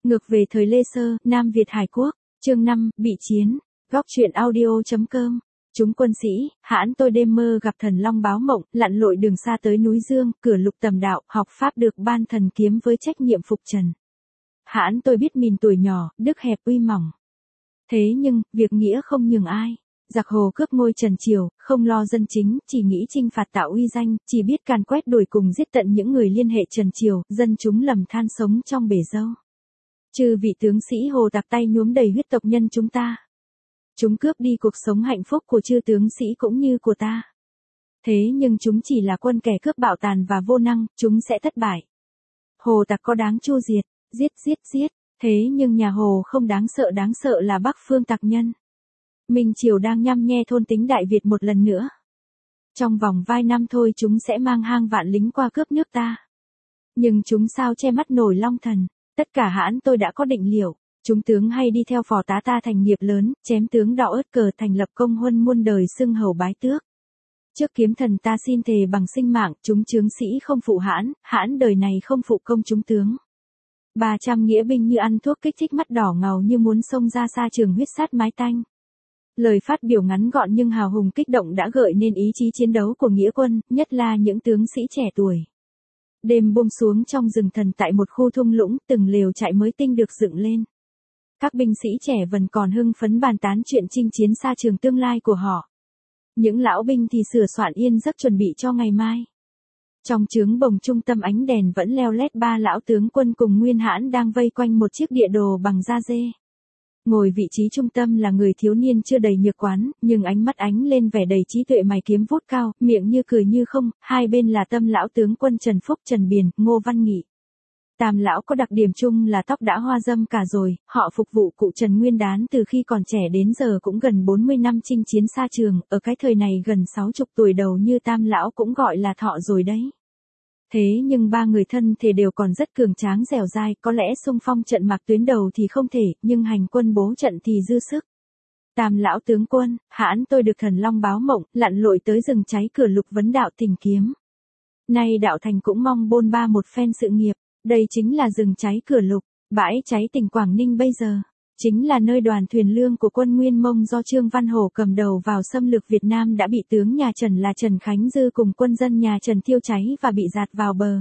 Ngược về thời Lê Sơ, Nam Việt Hải Quốc, chương 5, bị chiến. Góc truyện audio.com. Chúng quân sĩ, hãn tôi đêm mơ gặp thần long báo mộng, lặn lội đường xa tới núi Dương, cửa lục tầm đạo, học pháp được ban thần kiếm với trách nhiệm phục trần. Hãn tôi biết mình tuổi nhỏ, đức hẹp uy mỏng. Thế nhưng, việc nghĩa không nhường ai. Giặc Hồ cướp ngôi Trần Triều, không lo dân chính, chỉ nghĩ chinh phạt tạo uy danh, chỉ biết càn quét đuổi cùng giết tận những người liên hệ Trần Triều, dân chúng lầm than sống trong bể dâu. Chư vị tướng sĩ Hồ tạc tay nhuốm đầy huyết tộc nhân chúng ta. Chúng cướp đi cuộc sống hạnh phúc của chư tướng sĩ cũng như của ta. Thế nhưng chúng chỉ là quân kẻ cướp bạo tàn và vô năng, chúng sẽ thất bại. Hồ tạc có đáng chu diệt, giết. Thế nhưng nhà Hồ không đáng sợ là Bắc phương tặc nhân. Minh Triều đang nhăm nhe thôn tính Đại Việt một lần nữa. Trong vòng vài năm thôi chúng sẽ mang hang vạn lính qua cướp nước ta. Nhưng chúng sao che mắt nổi Long Thần, tất cả hãn tôi đã có định liệu. Chúng tướng hay đi theo phò tá ta thành nghiệp lớn, chém tướng đỏ ớt cờ thành lập công huân muôn đời xưng hầu bái tước. Trước kiếm thần ta xin thề bằng sinh mạng, chúng chướng sĩ không phụ hãn đời này không phụ công chúng tướng. 300 nghĩa binh như ăn thuốc kích thích mắt đỏ ngầu như muốn xông ra xa trường huyết sát mái tanh. Lời phát biểu ngắn gọn nhưng hào hùng kích động đã gợi nên ý chí chiến đấu của nghĩa quân, nhất là những tướng sĩ trẻ tuổi. Đêm buông xuống trong rừng thần tại một khu thung lũng, từng lều trại mới tinh được dựng lên. Các binh sĩ trẻ vẫn còn hưng phấn bàn tán chuyện chinh chiến xa trường tương lai của họ. Những lão binh thì sửa soạn yên giấc chuẩn bị cho ngày mai. Trong trướng bồng trung tâm ánh đèn vẫn leo lét ba lão tướng quân cùng Nguyên Hãn đang vây quanh một chiếc địa đồ bằng da dê. Ngồi vị trí trung tâm là người thiếu niên chưa đầy nhược quán, nhưng ánh mắt ánh lên vẻ đầy trí tuệ mày kiếm vuốt cao, miệng như cười như không, hai bên là Tâm lão tướng quân Trần Phúc, Trần Biền, Ngô Văn Nghị. Tam lão có đặc điểm chung là tóc đã hoa râm cả rồi, họ phục vụ cụ Trần Nguyên Đán từ khi còn trẻ đến giờ cũng gần 40 năm chinh chiến xa trường, ở cái thời này gần 60 tuổi đầu như Tam lão cũng gọi là thọ rồi đấy. Thế nhưng ba người thân thể đều còn rất cường tráng dẻo dai, có lẽ xung phong trận mạc tuyến đầu thì không thể, nhưng hành quân bố trận thì dư sức. Tam lão tướng quân, hãn tôi được thần long báo mộng, lặn lội tới rừng cháy cửa lục vấn đạo tìm kiếm. Nay đạo thành cũng mong bôn ba một phen sự nghiệp, đây chính là rừng cháy cửa lục, bãi cháy tỉnh Quảng Ninh bây giờ. Chính là nơi đoàn thuyền lương của quân Nguyên Mông do Trương Văn Hổ cầm đầu vào xâm lược Việt Nam đã bị tướng nhà Trần là Trần Khánh Dư cùng quân dân nhà Trần thiêu cháy và bị dạt vào bờ.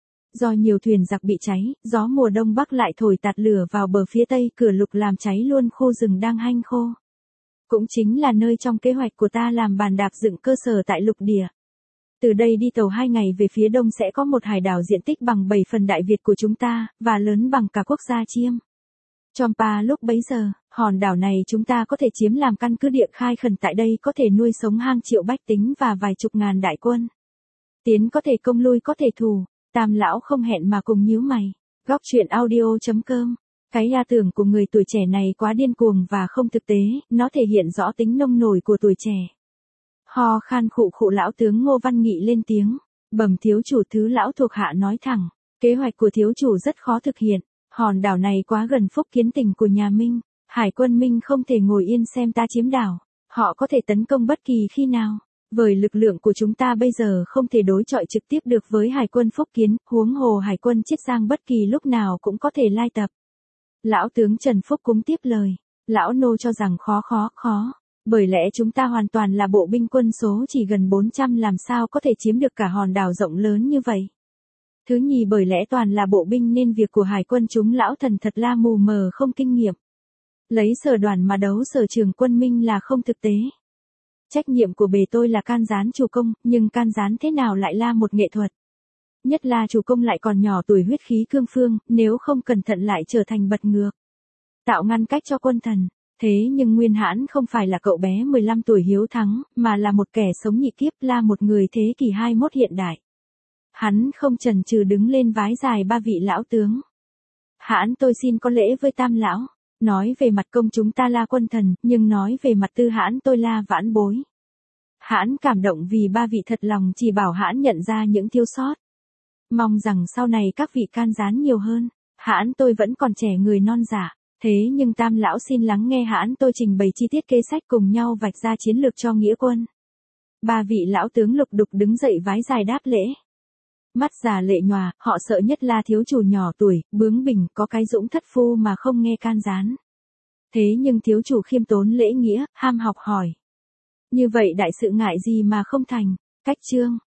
Do nhiều thuyền giặc bị cháy, gió mùa đông bắc lại thổi tạt lửa vào bờ phía tây, cửa lục làm cháy luôn khu rừng đang hanh khô. Cũng chính là nơi trong kế hoạch của ta làm bàn đạp dựng cơ sở tại lục địa. Từ đây đi tàu 2 ngày về phía đông sẽ có một hải đảo diện tích bằng 7 phần Đại Việt của chúng ta, và lớn bằng cả quốc gia Chiêm. Champa lúc bấy giờ, hòn đảo này chúng ta có thể chiếm làm căn cứ địa khai khẩn tại đây có thể nuôi sống hàng triệu bách tính và vài chục ngàn đại quân. Tiến có thể công lui có thể thù, Tam lão không hẹn mà cùng nhíu mày. Góc truyện audio.com. Cái gia tưởng của người tuổi trẻ này quá điên cuồng và không thực tế, nó thể hiện rõ tính nông nổi của tuổi trẻ. Ho khan khụ lão tướng Ngô Văn Nghị lên tiếng, bẩm thiếu chủ thứ lão thuộc hạ nói thẳng, kế hoạch của thiếu chủ rất khó thực hiện. Hòn đảo này quá gần phúc kiến tỉnh của nhà Minh, hải quân Minh không thể ngồi yên xem ta chiếm đảo, họ có thể tấn công bất kỳ khi nào. Với lực lượng của chúng ta bây giờ không thể đối chọi trực tiếp được với hải quân phúc kiến, huống hồ hải quân Chiết Giang bất kỳ lúc nào cũng có thể lai tập. Lão tướng Trần Phúc cũng tiếp lời, lão nô cho rằng khó, bởi lẽ chúng ta hoàn toàn là bộ binh quân số chỉ gần 400 làm sao có thể chiếm được cả hòn đảo rộng lớn như vậy. Thứ nhì bởi lẽ toàn là bộ binh nên việc của hải quân chúng lão thần thật là mù mờ không kinh nghiệm. Lấy sở đoàn mà đấu sở trường quân Minh là không thực tế. Trách nhiệm của bề tôi là can gián chủ công, nhưng can gián thế nào lại là một nghệ thuật. Nhất là chủ công lại còn nhỏ tuổi huyết khí cương phương, nếu không cẩn thận lại trở thành bật ngược. Tạo ngăn cách cho quân thần. Thế nhưng Nguyên Hãn không phải là cậu bé 15 tuổi hiếu thắng, mà là một kẻ sống nhị kiếp, là một người thế kỷ 21 hiện đại. Hắn không chần chừ đứng lên vái dài ba vị lão tướng. Hãn tôi xin có lễ với Tam lão, nói về mặt công chúng ta là quân thần, nhưng nói về mặt tư hãn tôi là vãn bối. Hãn cảm động vì ba vị thật lòng chỉ bảo hãn nhận ra những thiếu sót. Mong rằng sau này các vị can gián nhiều hơn, hãn tôi vẫn còn trẻ người non dạ, thế nhưng Tam lão xin lắng nghe hãn tôi trình bày chi tiết kế sách cùng nhau vạch ra chiến lược cho nghĩa quân. Ba vị lão tướng lục đục đứng dậy vái dài đáp lễ. mắt già lệ nhòa, họ sợ nhất là thiếu chủ nhỏ tuổi, bướng bỉnh, có cái dũng thất phu mà không nghe can gián. Thế nhưng thiếu chủ khiêm tốn lễ nghĩa, ham học hỏi. Như vậy đại sự ngại gì mà không thành, cách chương.